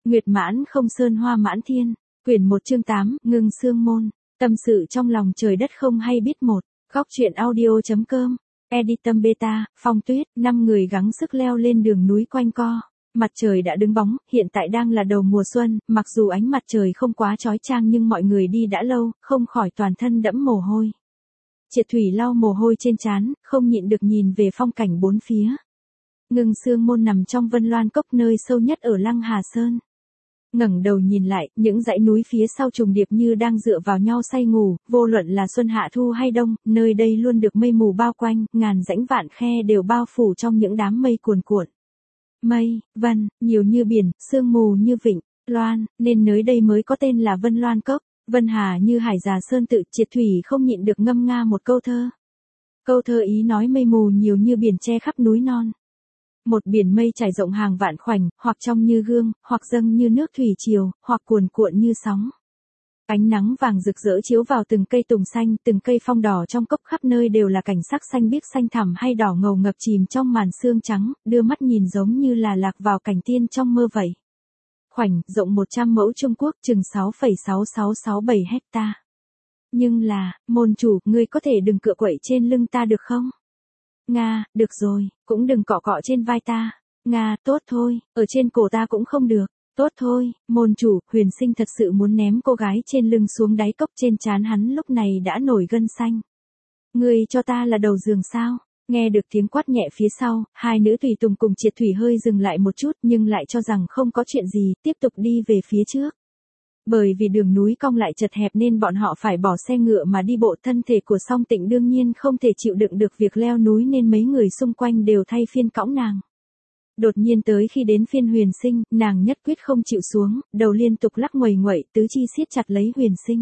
Nguyệt mãn không sơn hoa mãn thiên. Quyển 1 chương 8, ngưng xương môn. Tâm sự trong lòng trời đất không hay biết một. Góc truyện audio.com. Editum Beta, Phong Tuyết, 5 người gắng sức leo lên đường núi quanh co. Mặt trời đã đứng bóng, hiện tại đang là đầu mùa xuân, mặc dù ánh mặt trời không quá chói chang nhưng mọi người đi đã lâu, không khỏi toàn thân đẫm mồ hôi. Triệt Thủy lau mồ hôi trên trán, không nhịn được nhìn về phong cảnh bốn phía. Ngưng xương môn nằm trong Vân Loan Cốc, nơi sâu nhất ở Lăng Hà Sơn. Ngẩng đầu nhìn lại, những dãy núi phía sau trùng điệp như đang dựa vào nhau say ngủ, vô luận là xuân hạ thu hay đông, nơi đây luôn được mây mù bao quanh, ngàn rãnh vạn khe đều bao phủ trong những đám mây cuồn cuộn. Mây, vân, nhiều như biển, sương mù như vịnh, loan, nên nơi đây mới có tên là Vân Loan Cốc. Vân Hà như hải già sơn tự, Triệt Thủy không nhịn được ngâm nga một câu thơ. Câu thơ ý nói mây mù nhiều như biển che khắp núi non. Một biển mây trải rộng hàng vạn khoảnh, hoặc trong như gương, hoặc dâng như nước thủy triều, hoặc cuồn cuộn như sóng. Ánh nắng vàng rực rỡ chiếu vào từng cây tùng xanh, từng cây phong đỏ trong cốc, khắp nơi đều là cảnh sắc xanh biếc, xanh thẳm hay đỏ ngầu ngập chìm trong màn sương trắng, đưa mắt nhìn giống như là lạc vào cảnh tiên trong mơ vậy. Khoảnh rộng 100 mẫu Trung Quốc, chừng 6,6667 hecta. Nhưng là, môn chủ, ngươi có thể đừng cựa quậy trên lưng ta được không? Nga, được rồi, cũng đừng cọ cọ trên vai ta. Nga, tốt thôi, ở trên cổ ta cũng không được. Tốt thôi, môn chủ. Huyền Sinh thật sự muốn ném cô gái trên lưng xuống đáy cốc, trên trán hắn lúc này đã nổi gân xanh. Ngươi cho ta là đầu giường sao? Nghe được tiếng quát nhẹ phía sau, hai nữ tùy tùng cùng Triệt Thủy hơi dừng lại một chút nhưng lại cho rằng không có chuyện gì, tiếp tục đi về phía trước. Bởi vì đường núi cong lại chật hẹp nên bọn họ phải bỏ xe ngựa mà đi bộ, thân thể của Song Tịnh đương nhiên không thể chịu đựng được việc leo núi nên mấy người xung quanh đều thay phiên cõng nàng. Đột nhiên tới khi đến phiên Huyền Sinh, nàng nhất quyết không chịu xuống, đầu liên tục lắc nguầy nguậy, tứ chi siết chặt lấy Huyền Sinh.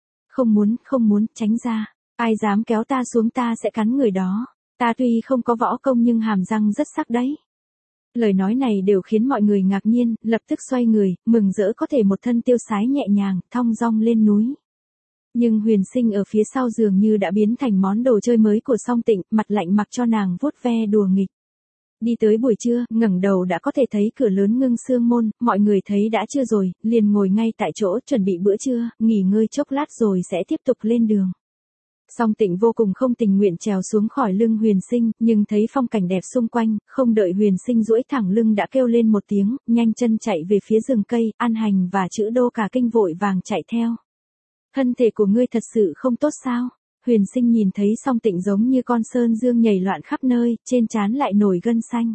Không muốn, tránh ra, ai dám kéo ta xuống ta sẽ cắn người đó, ta tuy không có võ công nhưng hàm răng rất sắc đấy. Lời nói này đều khiến mọi người ngạc nhiên, lập tức xoay người, mừng rỡ có thể một thân tiêu sái nhẹ nhàng, thong dong lên núi. Nhưng Huyền Sinh ở phía sau dường như đã biến thành món đồ chơi mới của Song Tịnh, mặt lạnh mặc cho nàng vuốt ve đùa nghịch. Đi tới buổi trưa, ngẩng đầu đã có thể thấy cửa lớn ngưng xương môn, mọi người thấy đã trưa rồi, liền ngồi ngay tại chỗ chuẩn bị bữa trưa, nghỉ ngơi chốc lát rồi sẽ tiếp tục lên đường. Song Tịnh vô cùng không tình nguyện trèo xuống khỏi lưng Huyền Sinh, nhưng thấy phong cảnh đẹp xung quanh, không đợi Huyền Sinh duỗi thẳng lưng đã kêu lên một tiếng, nhanh chân chạy về phía rừng cây, An Hành và Chữ Đô cả kinh vội vàng chạy theo. Thân thể của ngươi thật sự không tốt sao? Huyền Sinh nhìn thấy Song Tịnh giống như con sơn dương nhảy loạn khắp nơi, trên trán lại nổi gân xanh.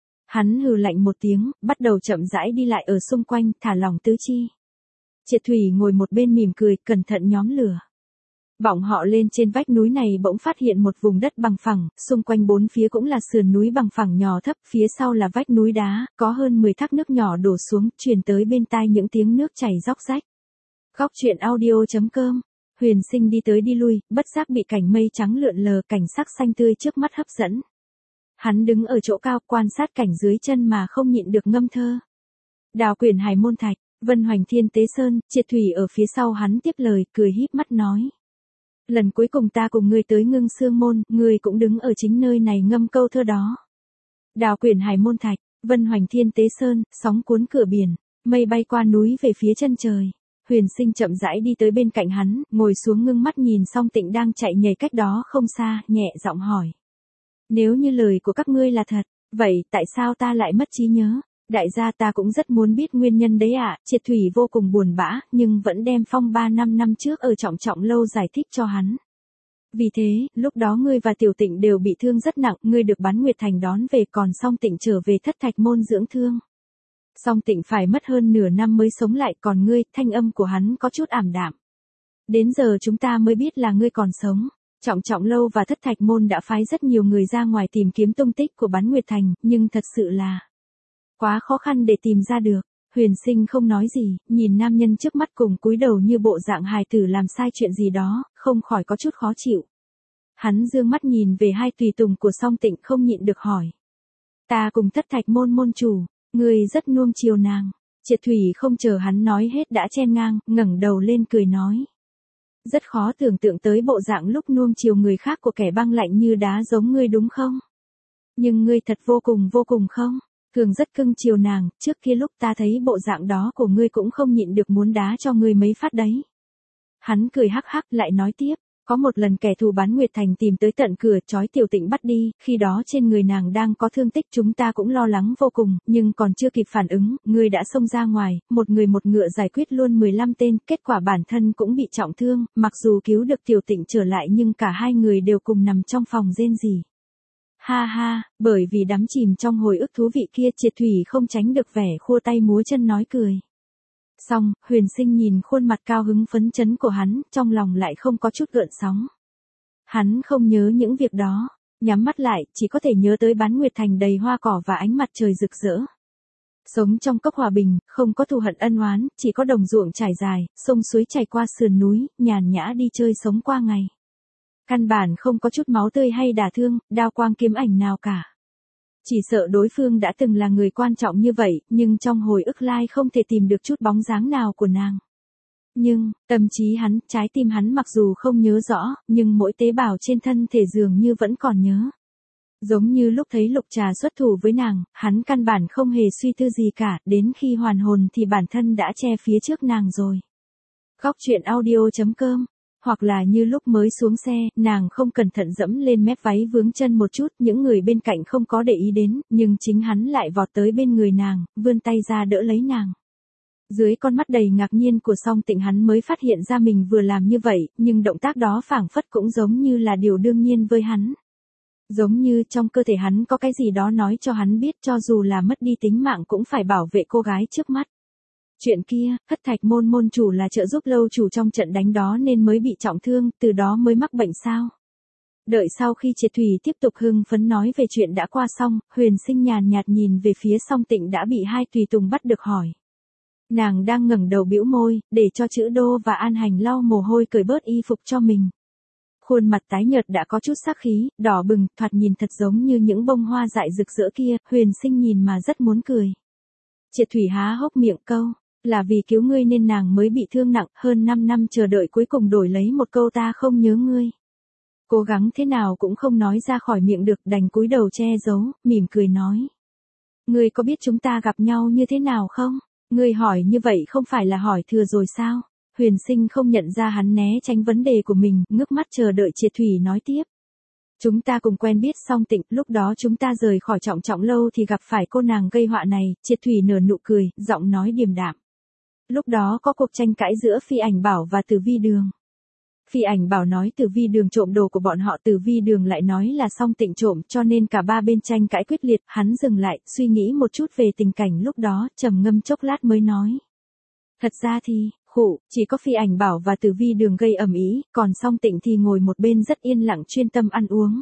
Hắn hừ lạnh một tiếng, bắt đầu chậm rãi đi lại ở xung quanh, thả lỏng tứ chi. Triệt Thủy ngồi một bên mỉm cười, cẩn thận nhóm lửa. Bọn họ lên trên vách núi này bỗng phát hiện một vùng đất bằng phẳng, xung quanh bốn phía cũng là sườn núi bằng phẳng nhỏ thấp, phía sau là vách núi đá, có hơn 10 thác nước nhỏ đổ xuống, truyền tới bên tai những tiếng nước chảy róc rách. Góc truyện audio.com. Huyền Sinh đi tới đi lui, bất giác bị cảnh mây trắng lượn lờ, cảnh sắc xanh tươi trước mắt hấp dẫn. Hắn đứng ở chỗ cao quan sát cảnh dưới chân mà không nhịn được ngâm thơ. Đào Quyển Hải Môn Thạch, Vân Hoành Thiên Tế Sơn, Triệt Thủy ở phía sau hắn tiếp lời, cười híp mắt nói. Lần cuối cùng ta cùng ngươi tới ngưng xương môn, ngươi cũng đứng ở chính nơi này ngâm câu thơ đó. Đào Quyển Hải Môn Thạch, Vân Hoành Thiên Tế Sơn, sóng cuốn cửa biển, mây bay qua núi về phía chân trời. Huyền Sinh chậm rãi đi tới bên cạnh hắn, ngồi xuống ngưng mắt nhìn Song Tịnh đang chạy nhảy cách đó không xa, nhẹ giọng hỏi. Nếu như lời của các ngươi là thật, vậy tại sao ta lại mất trí nhớ? Đại gia ta cũng rất muốn biết nguyên nhân đấy ạ. Triệt Thủy vô cùng buồn bã, nhưng vẫn đem phong 3-5 năm trước ở Trọng Trọng Lâu giải thích cho hắn. Vì thế, lúc đó ngươi và Tiểu Tịnh đều bị thương rất nặng, ngươi được Bán Nguyệt Thành đón về, còn Song Tịnh trở về Thất Thạch Môn dưỡng thương. Song Tịnh phải mất hơn nửa năm mới sống lại, còn ngươi, thanh âm của hắn có chút ảm đạm. Đến giờ chúng ta mới biết là ngươi còn sống. Trọng Trọng Lâu và Thất Thạch Môn đã phái rất nhiều người ra ngoài tìm kiếm tung tích của Bán Nguyệt Thành, nhưng thật sự là quá khó khăn để tìm ra được. Huyền Sinh không nói gì, nhìn nam nhân trước mắt cùng cúi đầu như bộ dạng hài tử làm sai chuyện gì đó, không khỏi có chút khó chịu. Hắn dương mắt nhìn về hai tùy tùng của Song Tịnh, không nhịn được hỏi. Ta cùng Thất Thạch Môn môn chủ, ngươi rất nuông chiều nàng. Triệt Thủy không chờ hắn nói hết đã chen ngang, ngẩng đầu lên cười nói. Rất khó tưởng tượng tới bộ dạng lúc nuông chiều người khác của kẻ băng lạnh như đá giống ngươi đúng không? Nhưng ngươi thật vô cùng không? thường rất cưng chiều nàng, trước kia lúc ta thấy bộ dạng đó của ngươi cũng không nhịn được muốn đá cho ngươi mấy phát đấy. Hắn cười hắc hắc lại nói tiếp, có một lần kẻ thù bán Nguyệt Thành tìm tới tận cửa trói Tiểu Tịnh bắt đi, khi đó trên người nàng đang có thương tích, chúng ta cũng lo lắng vô cùng, nhưng còn chưa kịp phản ứng, ngươi đã xông ra ngoài, một người một ngựa giải quyết luôn 15 tên, kết quả bản thân cũng bị trọng thương, mặc dù cứu được Tiểu Tịnh trở lại nhưng cả hai người đều cùng nằm trong phòng rên rỉ. Ha ha, bởi vì đắm chìm trong hồi ức thú vị kia, Triệt Thủy không tránh được vẻ khua tay múa chân nói cười. Xong, Huyền Sinh nhìn khuôn mặt cao hứng phấn chấn của hắn, trong lòng lại không có chút gợn sóng. Hắn không nhớ những việc đó, nhắm mắt lại, chỉ có thể nhớ tới bán Nguyệt Thành đầy hoa cỏ và ánh mặt trời rực rỡ. Sống trong cốc hòa bình, không có thù hận ân oán, chỉ có đồng ruộng trải dài, sông suối chảy qua sườn núi, nhàn nhã đi chơi sống qua ngày. Căn bản không có chút máu tươi hay đả thương, đao quang kiếm ảnh nào cả. Chỉ sợ đối phương đã từng là người quan trọng như vậy, nhưng trong hồi ức lai không thể tìm được chút bóng dáng nào của nàng. Nhưng, tâm trí hắn, trái tim hắn mặc dù không nhớ rõ, nhưng mỗi tế bào trên thân thể dường như vẫn còn nhớ. Giống như lúc thấy Lục Trà xuất thủ với nàng, hắn căn bản không hề suy tư gì cả, đến khi hoàn hồn thì bản thân đã che phía trước nàng rồi. Góc truyện audio.com. Hoặc là như lúc mới xuống xe, nàng không cẩn thận dẫm lên mép váy vướng chân một chút, những người bên cạnh không có để ý đến, nhưng chính hắn lại vọt tới bên người nàng, vươn tay ra đỡ lấy nàng. Dưới con mắt đầy ngạc nhiên của Song Tịnh hắn mới phát hiện ra mình vừa làm như vậy, nhưng động tác đó phảng phất cũng giống như là điều đương nhiên với hắn. Giống như trong cơ thể hắn có cái gì đó nói cho hắn biết cho dù là mất đi tính mạng cũng phải bảo vệ cô gái trước mắt. Chuyện kia, Hất Thạch môn môn chủ là trợ giúp lâu chủ trong trận đánh đó nên mới bị trọng thương, từ đó mới mắc bệnh sao? Đợi sau khi Triệt Thủy tiếp tục hưng phấn nói về chuyện đã qua xong, Huyền Sinh nhàn nhạt nhìn về phía Song Tịnh đã bị hai tùy tùng bắt được hỏi. Nàng đang ngẩng đầu bĩu môi, để cho Chữ Đô và An Hành lau mồ hôi cởi bớt y phục cho mình. Khuôn mặt tái nhợt đã có chút sắc khí, đỏ bừng, thoạt nhìn thật giống như những bông hoa dại rực rỡ kia, Huyền Sinh nhìn mà rất muốn cười. Triệt Thủy há hốc miệng câu. Là vì cứu ngươi nên nàng mới bị thương nặng, hơn 5 năm chờ đợi cuối cùng đổi lấy một câu ta không nhớ ngươi. Cố gắng thế nào cũng không nói ra khỏi miệng được, đành cúi đầu che giấu, mỉm cười nói. Ngươi có biết chúng ta gặp nhau như thế nào không? Ngươi hỏi như vậy không phải là hỏi thừa rồi sao? Huyền Sinh không nhận ra hắn né tránh vấn đề của mình, ngước mắt chờ đợi Triệt Thủy nói tiếp. Chúng ta cùng quen biết Song Tịnh, lúc đó chúng ta rời khỏi Trọng Trọng lâu thì gặp phải cô nàng gây họa này, Triệt Thủy nở nụ cười, giọng nói điềm đạm. Lúc đó có cuộc tranh cãi giữa Phi Ảnh Bảo và Tử Vi Đường. Phi Ảnh Bảo nói Tử Vi Đường trộm đồ của bọn họ, Tử Vi Đường lại nói là Song Tịnh trộm, cho nên cả ba bên tranh cãi quyết liệt. Hắn dừng lại, suy nghĩ một chút về tình cảnh lúc đó, trầm ngâm chốc lát mới nói. Thật ra thì, chỉ có Phi Ảnh Bảo và Tử Vi Đường gây ầm ĩ, còn Song Tịnh thì ngồi một bên rất yên lặng chuyên tâm ăn uống.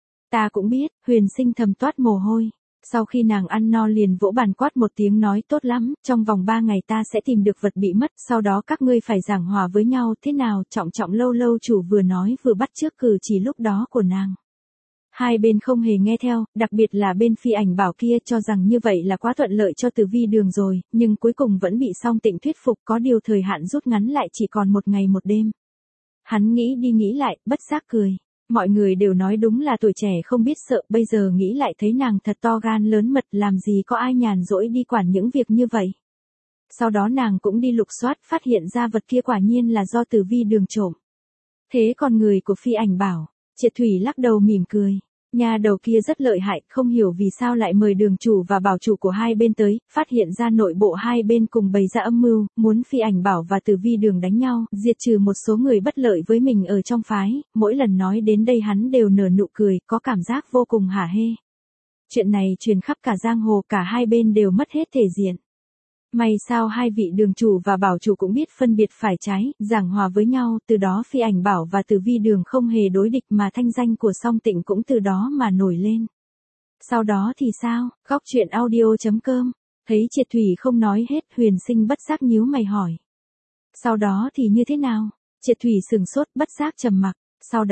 Ta cũng biết, Huyền Sinh thầm toát mồ hôi. Sau khi nàng ăn no liền vỗ bàn quát một tiếng nói tốt lắm, trong vòng 3 ngày ta sẽ tìm được vật bị mất, sau đó các ngươi phải giảng hòa với nhau, thế nào? Trọng Trọng lâu lâu chủ vừa nói vừa bắt chước cử chỉ lúc đó của nàng. Hai bên không hề nghe theo, đặc biệt là bên Phi Ảnh Bảo kia cho rằng như vậy là quá thuận lợi cho Tử Vi Đường rồi, nhưng cuối cùng vẫn bị Song Tịnh thuyết phục, có điều thời hạn rút ngắn lại chỉ còn 1 ngày 1 đêm. Hắn nghĩ đi nghĩ lại, bất giác cười. Mọi người đều nói đúng là tuổi trẻ không biết sợ, bây giờ nghĩ lại thấy nàng thật to gan lớn mật, làm gì có ai nhàn rỗi đi quản những việc như vậy. Sau đó nàng cũng đi lục soát, phát hiện ra vật kia quả nhiên là do Tử Vi Đường trộm. Thế còn người của Phi Ảnh Bảo? Triệt Thủy lắc đầu mỉm cười. Nhà đầu kia rất lợi hại, không hiểu vì sao lại mời đường chủ và bảo chủ của hai bên tới, phát hiện ra nội bộ hai bên cùng bày ra âm mưu, muốn Phi Ảnh Bảo và Tử Vi Đường đánh nhau, diệt trừ một số người bất lợi với mình ở trong phái, mỗi lần nói đến đây hắn đều nở nụ cười, có cảm giác vô cùng hả hê. Chuyện này truyền khắp cả giang hồ, cả hai bên đều mất hết thể diện. May sao hai vị đường chủ và bảo chủ cũng biết phân biệt phải trái, giảng hòa với nhau, từ đó Phi Ảnh Bảo và Tử Vi Đường không hề đối địch mà thanh danh của Song Tịnh cũng từ đó mà nổi lên. Sau đó thì sao? Góc truyện audio.com. Thấy Triệt Thủy không nói hết, Huyền Sinh bất giác nhíu mày hỏi. Sau đó thì như thế nào? Triệt Thủy sừng sốt, bất giác trầm mặc.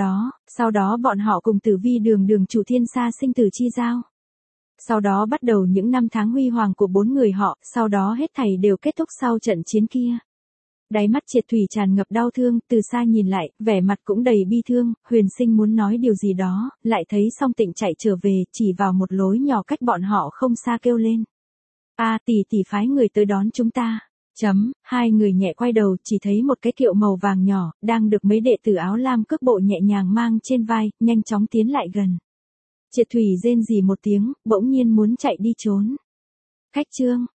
Sau đó bọn họ cùng Tử Vi Đường đường chủ Thiên Sa sinh tử chi giao. Sau đó bắt đầu những năm tháng huy hoàng của 4 người họ, sau đó hết thảy đều kết thúc sau trận chiến kia. Đáy mắt Triệt Thủy tràn ngập đau thương, từ xa nhìn lại, vẻ mặt cũng đầy bi thương, Huyền Sinh muốn nói điều gì đó, lại thấy Song Tịnh chạy trở về, chỉ vào một lối nhỏ cách bọn họ không xa kêu lên. Tỷ tỷ phái người tới đón chúng ta. Hai người nhẹ quay đầu, chỉ thấy một cái kiệu màu vàng nhỏ, đang được mấy đệ tử áo lam cước bộ nhẹ nhàng mang trên vai, nhanh chóng tiến lại gần. Triệt Thủy rên rỉ một tiếng, bỗng nhiên muốn chạy đi trốn. Khách Trương,